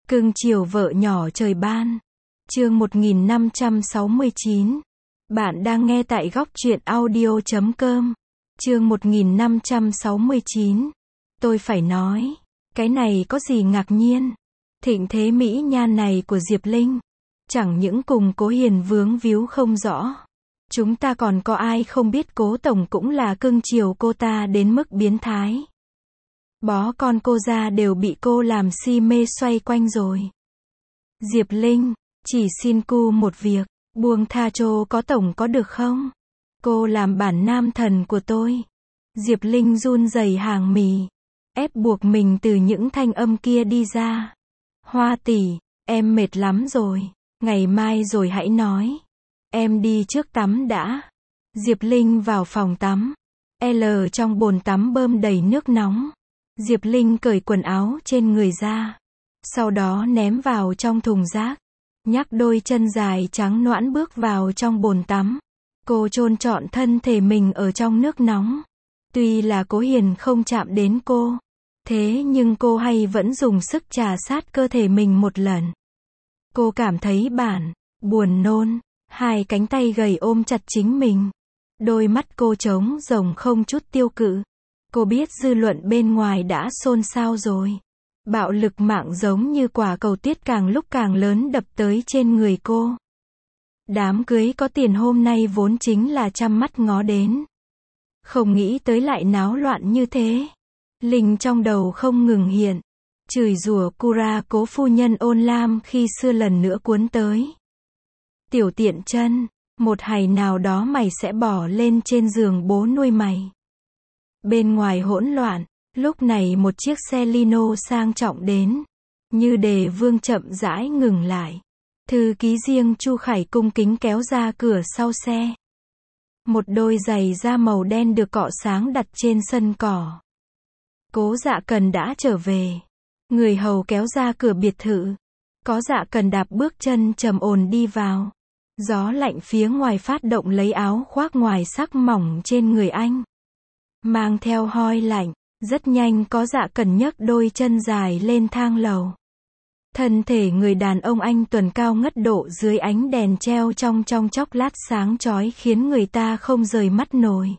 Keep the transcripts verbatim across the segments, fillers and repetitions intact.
Cưng chiều vợ nhỏ trời ban. Chương một nghìn năm trăm sáu mươi chín. Bạn đang nghe tại góc truyện audio chấm com. Chương một nghìn năm trăm sáu mươi chín. Tôi phải nói, cái này có gì ngạc nhiên. Thịnh thế mỹ nhan này của Diệp Linh, chẳng những cùng Cố Hiền vướng víu không rõ. Chúng ta còn có ai không biết Cố Tổng cũng là cưng chiều cô ta đến mức biến thái. Bó con cô ra đều bị cô làm si mê xoay quanh rồi. Diệp Linh, chỉ xin cu một việc, buông tha cho Có Tổng có được không? Cô làm bản nam thần của tôi. Diệp Linh run rẩy hàng mì, ép buộc mình từ những thanh âm kia đi ra. Hoa tỷ, em mệt lắm rồi, ngày mai rồi hãy nói. Em đi trước tắm đã. Diệp Linh vào phòng tắm. L trong bồn tắm bơm đầy nước nóng. Diệp Linh cởi quần áo trên người ra, sau đó ném vào trong thùng rác. Nhắc đôi chân dài trắng nõn bước vào trong bồn tắm. Cô chôn trọn thân thể mình ở trong nước nóng. Tuy là Cố Hiền không chạm đến cô, thế nhưng cô hay vẫn dùng sức trà sát cơ thể mình một lần. Cô cảm thấy bản, buồn nôn, hai cánh tay gầy ôm chặt chính mình. Đôi mắt cô trống rỗng không chút tiêu cự. Cô biết dư luận bên ngoài đã xôn xao rồi. Bạo lực mạng giống như quả cầu tuyết càng lúc càng lớn đập tới trên người cô. Đám cưới có tiền hôm nay vốn chính là chăm mắt ngó đến. Không nghĩ tới lại náo loạn như thế. Linh trong đầu không ngừng hiện, chửi rủa Cura Cố phu nhân ôn lam khi xưa lần nữa cuốn tới. Tiểu tiện chân, một ngày nào đó mày sẽ bỏ lên trên giường bố nuôi mày. Bên ngoài hỗn loạn, lúc này một chiếc xe Lino sang trọng đến. Như Đề Vương chậm rãi ngừng lại. Thư ký riêng Chu Khải cung kính kéo ra cửa sau xe. Một đôi giày da màu đen được cọ sáng đặt trên sân cỏ. Cố Dạ Cần đã trở về. Người hầu kéo ra cửa biệt thự. Có Dạ Cần đạp bước chân trầm ổn đi vào. Gió lạnh phía ngoài phát động lấy áo khoác ngoài sắc mỏng trên người anh. Mang theo hoi lạnh, rất nhanh Có Dạ Cần nhấc đôi chân dài lên thang lầu. Thân thể người đàn ông anh tuần cao ngất độ dưới ánh đèn treo trong trong chốc lát sáng chói khiến người ta không rời mắt nổi.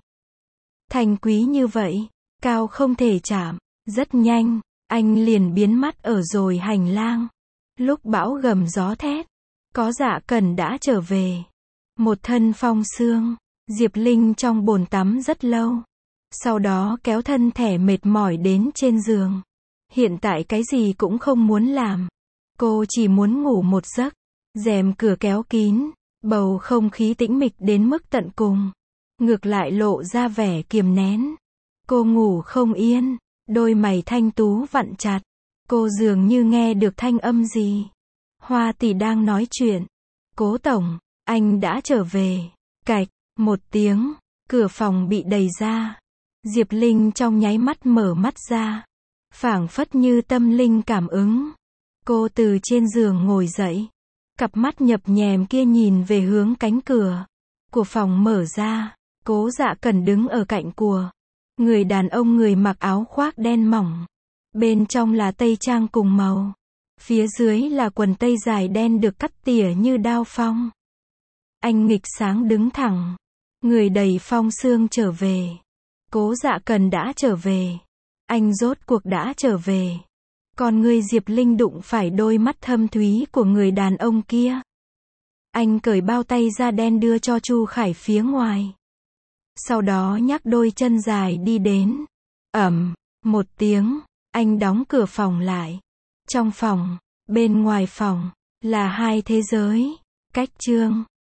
Thanh quý như vậy, cao không thể chạm. Rất nhanh, anh liền biến mất ở rồi hành lang. Lúc bão gầm gió thét, Có Dạ Cần đã trở về. Một thân phong sương, Diệp Linh trong bồn tắm rất lâu. Sau đó kéo thân thể mệt mỏi đến trên giường. Hiện tại cái gì cũng không muốn làm. Cô chỉ muốn ngủ một giấc. Rèm cửa kéo kín, bầu không khí tĩnh mịch đến mức tận cùng. Ngược lại lộ ra vẻ kiềm nén. Cô ngủ không yên, đôi mày thanh tú vặn chặt. Cô dường như nghe được thanh âm gì. Hoa tỷ đang nói chuyện. Cố Tổng, anh đã trở về. Cạch, một tiếng, cửa phòng bị đẩy ra. Diệp Linh trong nháy mắt mở mắt ra. Phảng phất như tâm linh cảm ứng. Cô từ trên giường ngồi dậy. Cặp mắt nhập nhèm kia nhìn về hướng cánh cửa của phòng mở ra. Cố Dạ Cần đứng ở cạnh của người đàn ông người mặc áo khoác đen mỏng. Bên trong là tây trang cùng màu. Phía dưới là quần tây dài đen được cắt tỉa như đao phong. Anh nghịch sáng đứng thẳng. Người đầy phong sương trở về. Cố Dạ Cần đã trở về. Anh rốt cuộc đã trở về. Còn người Diệp Linh đụng phải đôi mắt thâm thúy của người đàn ông kia. Anh cởi bao tay da đen đưa cho Chu Khải phía ngoài. Sau đó nhắc đôi chân dài đi đến. Ầm, một tiếng, anh đóng cửa phòng lại. Trong phòng, bên ngoài phòng, là hai thế giới. Cách chương.